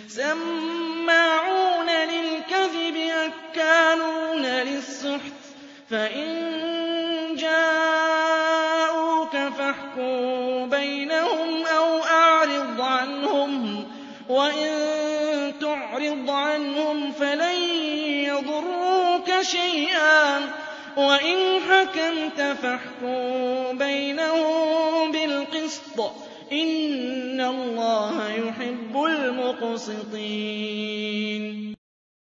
سَمَّاعُونَ لِلْكَذِبِ أَكَّالُونَ لِلسُّحْتِ فَإِن جَاءُوكَ فَاحْكُم بَيْنَهُمْ أَوْ أَعْرِضْ عَنْهُمْ ۖ وَإِن تُعْرِضْ عَنْهُمْ فَلَن يَضُرُّوكَ شَيْئًا ۖ وَإِنْ حَكَمْتَ فَاحْكُم بَيْنَهُم بِالْقِسْطِ ۚ إِنَّ اللَّهَ يُحِبُّ الْمُقْسِطِينَ